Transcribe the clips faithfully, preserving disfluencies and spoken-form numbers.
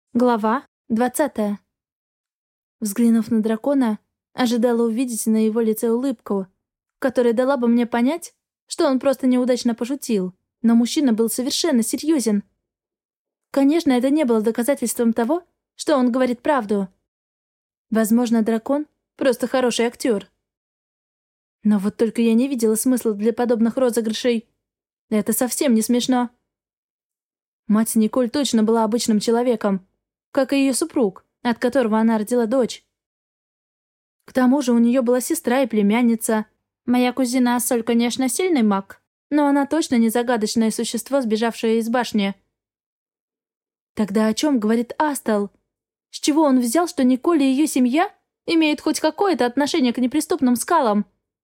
Глава двадцатая. Взглянув на дракона, ожидала увидеть на его лице улыбку, которая дала бы мне понять, что он просто неудачно пошутил, но мужчина был совершенно серьезен. Конечно, это не было доказательством того, что он говорит правду. Возможно, дракон — просто хороший актер. Но вот только я не видела смысла для подобных розыгрышей. Это совсем не смешно. Мать Николь точно была обычным человеком, как и ее супруг, от которого она родила дочь. К тому же у нее была сестра и племянница. Моя кузина Ассоль, конечно, сильный маг, но она точно не загадочное существо, сбежавшее из башни. Тогда о чем говорит Астал? С чего он взял, что Николь и ее семья имеют хоть какое-то отношение к неприступным скалам?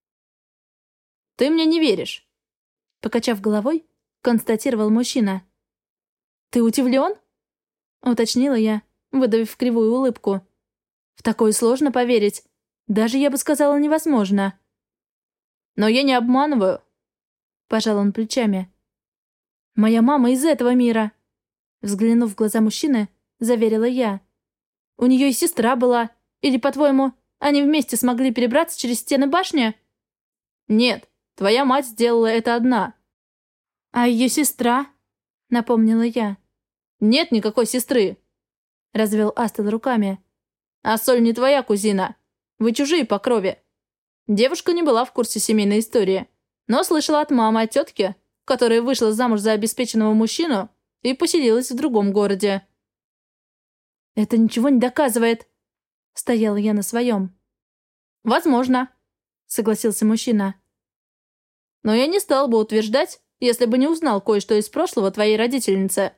«Ты мне не веришь», — покачав головой, констатировал мужчина. «Ты удивлен?» — уточнила я, выдавив кривую улыбку. «В такое сложно поверить. Даже, я бы сказала, невозможно». «Но я не обманываю», — пожал он плечами. «Моя мама из этого мира», — взглянув в глаза мужчины, заверила я. «У нее и сестра была. Или, по-твоему, они вместе смогли перебраться через стены башни?» «Нет, твоя мать сделала это одна». «А ее сестра?» — напомнила я. «Нет никакой сестры», — развел Астел руками. «Ассоль не твоя кузина. Вы чужие по крови». Девушка не была в курсе семейной истории, но слышала от мамы о тетке, которая вышла замуж за обеспеченного мужчину и поселилась в другом городе. «Это ничего не доказывает», — стояла я на своем. «Возможно», — согласился мужчина. «Но я не стал бы утверждать, если бы не узнал кое-что из прошлого твоей родительницы».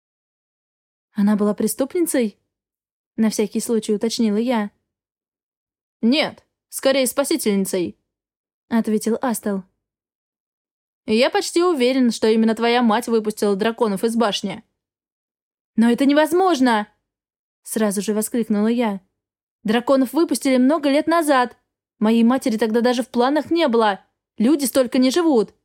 «Она была преступницей?» — на всякий случай уточнила я. «Нет, скорее спасительницей», — ответил Астел. «И я почти уверен, что именно твоя мать выпустила драконов из башни». «Но это невозможно!» — сразу же воскликнула я. «Драконов выпустили много лет назад. Моей матери тогда даже в планах не было. Люди столько не живут».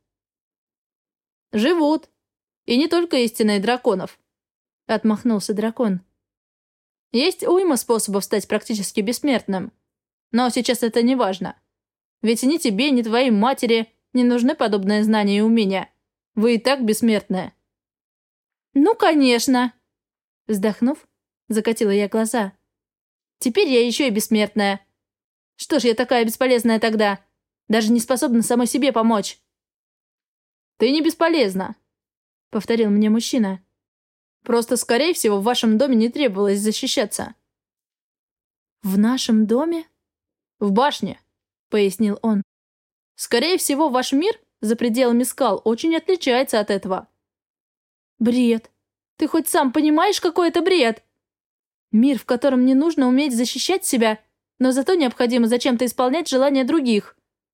«Живут. И не только истинные драконов», — отмахнулся дракон. «Есть уйма способов стать практически бессмертным. Но сейчас это не важно. Ведь ни тебе, ни твоей матери не нужны подобные знания и умения. Вы и так бессмертные». «Ну, конечно!» Вздохнув, закатила я глаза. «Теперь я еще и бессмертная. Что ж я такая бесполезная тогда? Даже не способна самой себе помочь». «Ты не бесполезна», — повторил мне мужчина. «Просто, скорее всего, в вашем доме не требовалось защищаться». «В нашем доме?» «В башне», — пояснил он. «Скорее всего, ваш мир за пределами скал очень отличается от этого». «Бред. Ты хоть сам понимаешь, какой это бред? Мир, в котором не нужно уметь защищать себя, но зато необходимо зачем-то исполнять желания других».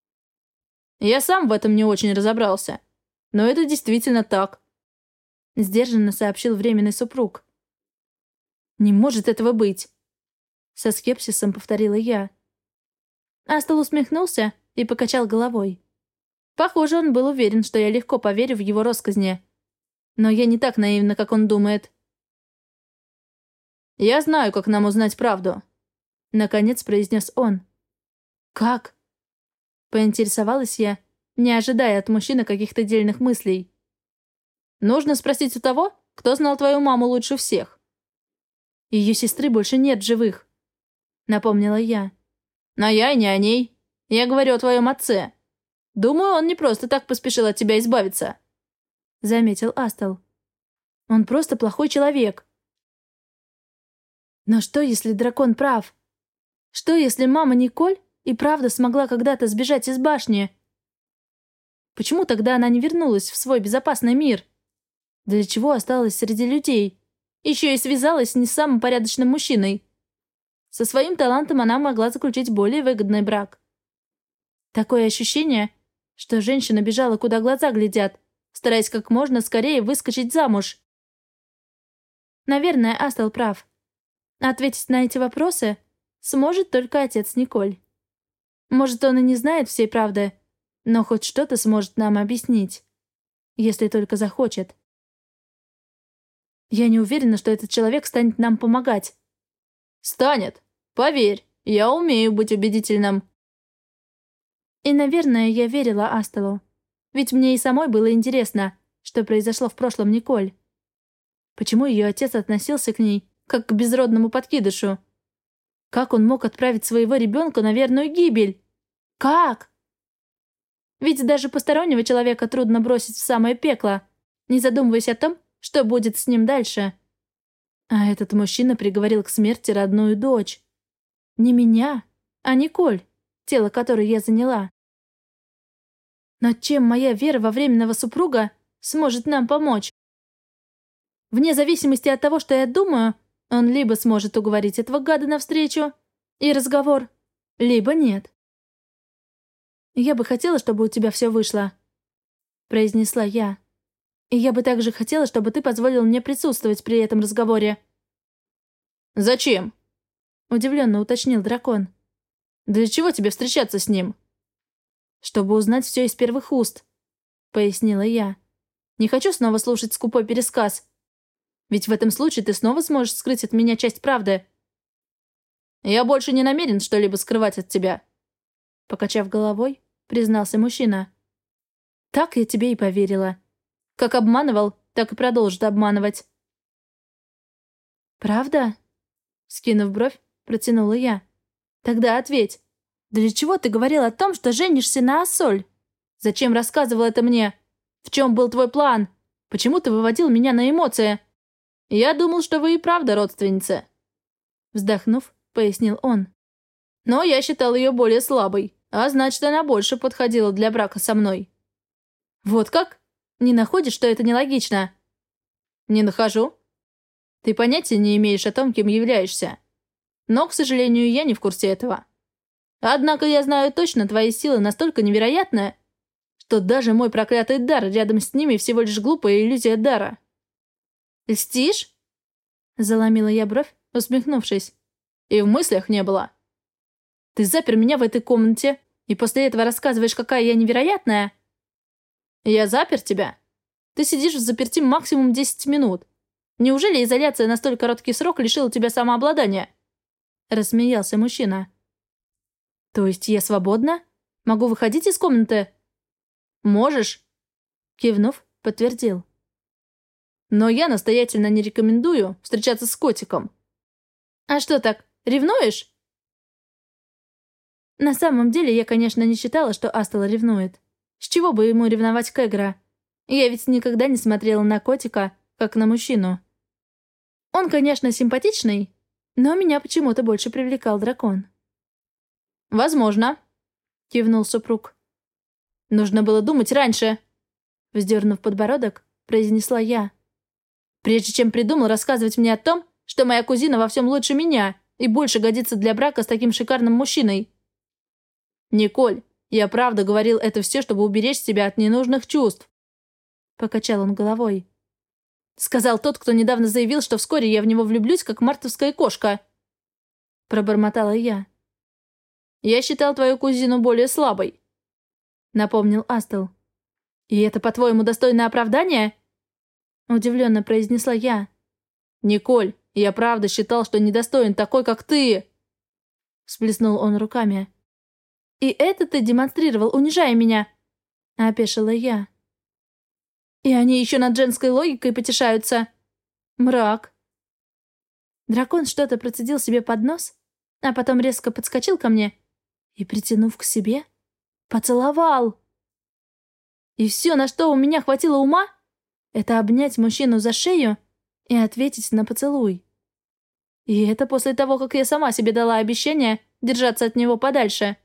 «Я сам в этом не очень разобрался. Но это действительно так», — сдержанно сообщил временный супруг. «Не может этого быть», — со скепсисом повторила я. Астел усмехнулся и покачал головой. Похоже, он был уверен, что я легко поверю в его россказни. Но я не так наивна, как он думает. «Я знаю, как нам узнать правду», — наконец произнес он. «Как?» — поинтересовалась я, не ожидая от мужчины каких-то дельных мыслей. «Нужно спросить у того, кто знал твою маму лучше всех». «Ее сестры больше нет в живых», — напомнила я. «Но я и не о ней. Я говорю о твоем отце. Думаю, он не просто так поспешил от тебя избавиться», — заметил Астел. «Он просто плохой человек». Но что, если дракон прав? Что, если мама Николь и правда смогла когда-то сбежать из башни? Почему тогда она не вернулась в свой безопасный мир? Для чего осталась среди людей? Еще и связалась с не самым порядочным мужчиной. Со своим талантом она могла заключить более выгодный брак. Такое ощущение, что женщина бежала, куда глаза глядят, стараясь как можно скорее выскочить замуж. Наверное, Астел прав. Ответить на эти вопросы сможет только отец Николь. Может, он и не знает всей правды, но хоть что-то сможет нам объяснить, если только захочет. Я не уверена, что этот человек станет нам помогать. Станет. Поверь, я умею быть убедительным. И, наверное, я верила Астелу. Ведь мне и самой было интересно, что произошло в прошлом Николь. Почему ее отец относился к ней, как к безродному подкидышу? Как он мог отправить своего ребенка на верную гибель? Как? Ведь даже постороннего человека трудно бросить в самое пекло, не задумываясь о том, что будет с ним дальше. А этот мужчина приговорил к смерти родную дочь. Не меня, а Николь, тело которой я заняла. Но чем моя вера во временного супруга сможет нам помочь? Вне зависимости от того, что я думаю, он либо сможет уговорить этого гада навстречу и разговор, либо нет. «Я бы хотела, чтобы у тебя все вышло», — произнесла я. «И я бы также хотела, чтобы ты позволил мне присутствовать при этом разговоре». «Зачем?» — удивленно уточнил дракон. «Для чего тебе встречаться с ним?» «Чтобы узнать все из первых уст», — пояснила я. «Не хочу снова слушать скупой пересказ. Ведь в этом случае ты снова сможешь скрыть от меня часть правды». «Я больше не намерен что-либо скрывать от тебя», — покачав головой, признался мужчина. «Так я тебе и поверила. Как обманывал, так и продолжит обманывать». «Правда?» — скинув бровь, протянула я. «Тогда ответь. Для чего ты говорил о том, что женишься на Ассоль? Зачем рассказывал это мне? В чем был твой план? Почему ты выводил меня на эмоции?» «Я думал, что вы и правда родственницы», — вздохнув, пояснил он. «Но я считал ее более слабой, а значит, она больше подходила для брака со мной». «Вот как? Не находишь, что это нелогично?» «Не нахожу. Ты понятия не имеешь о том, кем являешься. Но, к сожалению, я не в курсе этого. Однако я знаю точно, твои силы настолько невероятны, что даже мой проклятый дар рядом с ними всего лишь глупая иллюзия дара». «Льстишь?» — заломила я бровь, усмехнувшись. «И в мыслях не было». «Ты запер меня в этой комнате, и после этого рассказываешь, какая я невероятная?» «Я запер тебя? Ты сидишь в заперти максимум десять минут. Неужели изоляция на столь короткий срок лишила тебя самообладания?» Рассмеялся мужчина. «То есть я свободна? Могу выходить из комнаты?» «Можешь», — кивнув, подтвердил. «Но я настоятельно не рекомендую встречаться с котиком». «А что так, ревнуешь?» На самом деле, я, конечно, не считала, что Астел ревнует. С чего бы ему ревновать к Эгра? Я ведь никогда не смотрела на котика, как на мужчину. Он, конечно, симпатичный, но меня почему-то больше привлекал дракон. «Возможно», — кивнул супруг. «Нужно было думать раньше», — вздернув подбородок, произнесла я. «Прежде чем придумал рассказывать мне о том, что моя кузина во всем лучше меня и больше годится для брака с таким шикарным мужчиной. Николь, я правда говорил это все, чтобы уберечь тебя от ненужных чувств», — покачал он головой. «Сказал тот, кто недавно заявил, что вскоре я в него влюблюсь, как мартовская кошка», — пробормотала я. «Я считал твою кузину более слабой», — напомнил Астел. «И это, по-твоему, достойное оправдание?» — удивленно произнесла я. «Николь, я правда считал, что недостоин такой, как ты!» Всплеснул он руками. «И это ты демонстрировал, унижая меня?» — опешила я. «И они еще над женской логикой потешаются. Мрак». Дракон что-то процедил себе под нос, а потом резко подскочил ко мне и, притянув к себе, поцеловал. И все, на что у меня хватило ума, это обнять мужчину за шею и ответить на поцелуй. И это после того, как я сама себе дала обещание держаться от него подальше.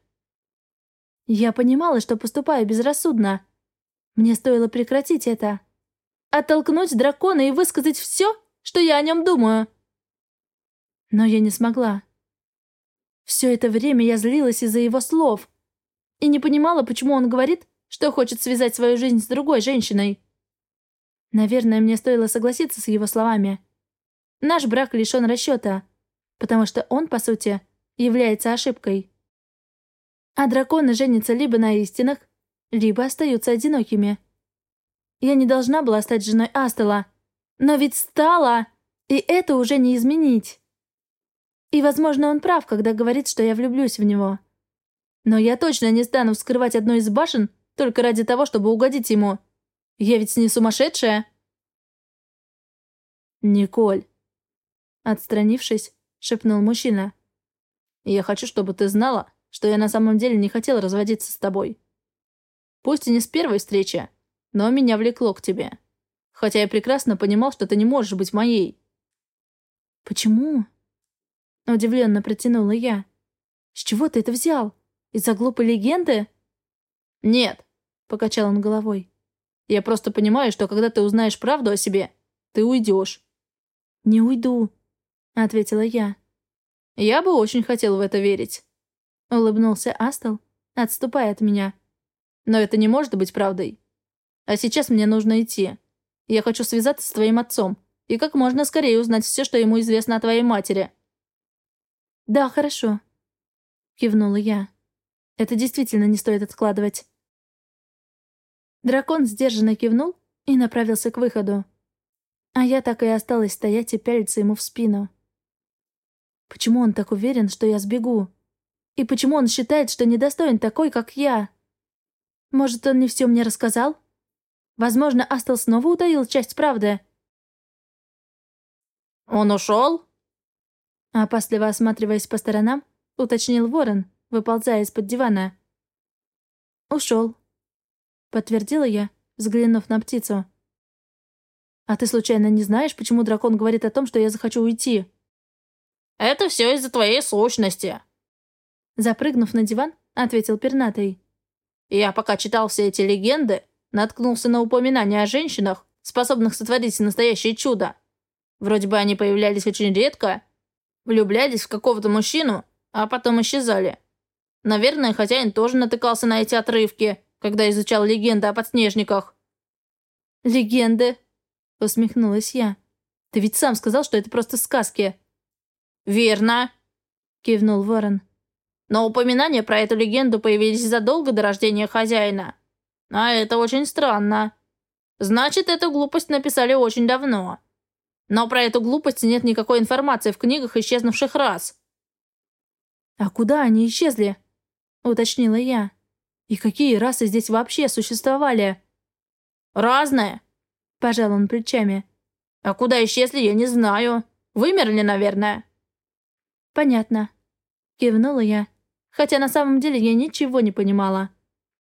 Я понимала, что поступаю безрассудно. Мне стоило прекратить это. Оттолкнуть дракона и высказать все, что я о нем думаю. Но я не смогла. Все это время я злилась из-за его слов и не понимала, почему он говорит, что хочет связать свою жизнь с другой женщиной. Наверное, мне стоило согласиться с его словами. Наш брак лишен расчета, потому что он, по сути, является ошибкой. А драконы женятся либо на истинах, либо остаются одинокими. Я не должна была стать женой Астела, Но ведь стало, и это уже не изменить. И, возможно, он прав, когда говорит, что я влюблюсь в него. Но я точно не стану вскрывать одну из башен только ради того, чтобы угодить ему. Я ведь не сумасшедшая. «Николь», отстранившись, шепнул мужчина. «Я хочу, чтобы ты знала, что я на самом деле не хотел разводиться с тобой. Пусть и не с первой встречи, но меня влекло к тебе. Хотя я прекрасно понимал, что ты не можешь быть моей». «Почему?» Удивленно протянула я. «С чего ты это взял? Из-за глупой легенды?» «Нет», — покачал он головой. «Я просто понимаю, что когда ты узнаешь правду о себе, ты уйдешь». «Не уйду», — ответила я. «Я бы очень хотел в это верить», — улыбнулся Астл, отступая от меня. «Но это не может быть правдой. А сейчас мне нужно идти. Я хочу связаться с твоим отцом и как можно скорее узнать все, что ему известно о твоей матери». «Да, хорошо», — кивнула я. «Это действительно не стоит откладывать». Дракон сдержанно кивнул и направился к выходу. А я так и осталась стоять и пялиться ему в спину. Почему он так уверен, что я сбегу? И почему он считает, что недостоин такой, как я? Может, он не все мне рассказал? Возможно, Астл снова утаил часть правды. «Он ушел?» Опасливо осматриваясь по сторонам, уточнил Ворон, выползая из-под дивана. «Ушел», — подтвердила я, взглянув на птицу. «А ты случайно не знаешь, почему дракон говорит о том, что я захочу уйти?» «Это все из-за твоей сущности», — запрыгнув на диван, ответил пернатый. «Я пока читал все эти легенды, наткнулся на упоминания о женщинах, способных сотворить настоящее чудо. Вроде бы они появлялись очень редко, влюблялись в какого-то мужчину, а потом исчезали. Наверное, хозяин тоже натыкался на эти отрывки, когда изучал легенды о подснежниках». «Легенды?» — усмехнулась я. «Ты ведь сам сказал, что это просто сказки». «Верно», — кивнул Ворон. «Но упоминания про эту легенду появились задолго до рождения хозяина. А это очень странно. Значит, эту глупость написали очень давно. Но про эту глупость нет никакой информации в книгах исчезнувших рас». «А куда они исчезли?» — уточнила я. «И какие расы здесь вообще существовали?» «Разные», — пожал он плечами. «А куда исчезли, я не знаю. Вымерли, наверное». «Понятно», — кивнула я, хотя на самом деле я ничего не понимала.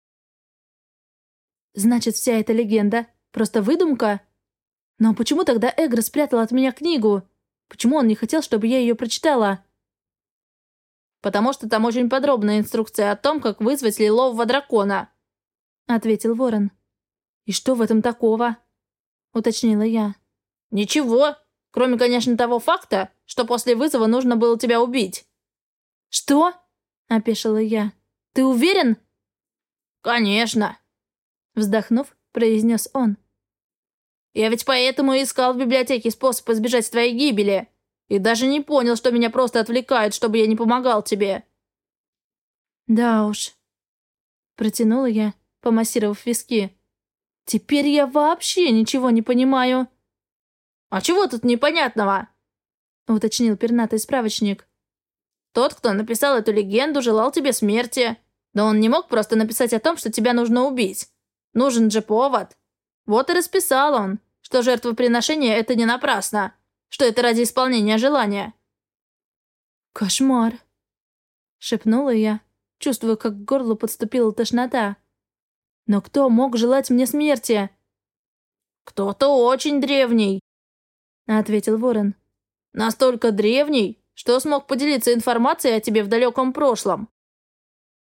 «Значит, вся эта легенда — просто выдумка? Но почему тогда Эгра спрятал от меня книгу? Почему он не хотел, чтобы я ее прочитала?» «Потому что там очень подробная инструкция о том, как вызвать лилового дракона», — ответил Ворон. «И что в этом такого?» — уточнила я. «Ничего, кроме, конечно, того факта, что после вызова нужно было тебя убить». «Что?» — опешила я. «Ты уверен?» «Конечно», — вздохнув, произнес он. «Я ведь поэтому и искал в библиотеке способ избежать твоей гибели. И даже не понял, что меня просто отвлекают, чтобы я не помогал тебе». «Да уж», — протянула я, помассировав виски. «Теперь я вообще ничего не понимаю». «А чего тут непонятного?» — уточнил пернатый справочник. «Тот, кто написал эту легенду, желал тебе смерти. Но он не мог просто написать о том, что тебя нужно убить. Нужен же повод. Вот и расписал он, что жертвоприношение — это не напрасно, что это ради исполнения желания». «Кошмар!» — шепнула я, чувствуя, как к горлу подступила тошнота. «Но кто мог желать мне смерти?» «Кто-то очень древний», — ответил Ворон. «Настолько древний, что смог поделиться информацией о тебе в далеком прошлом.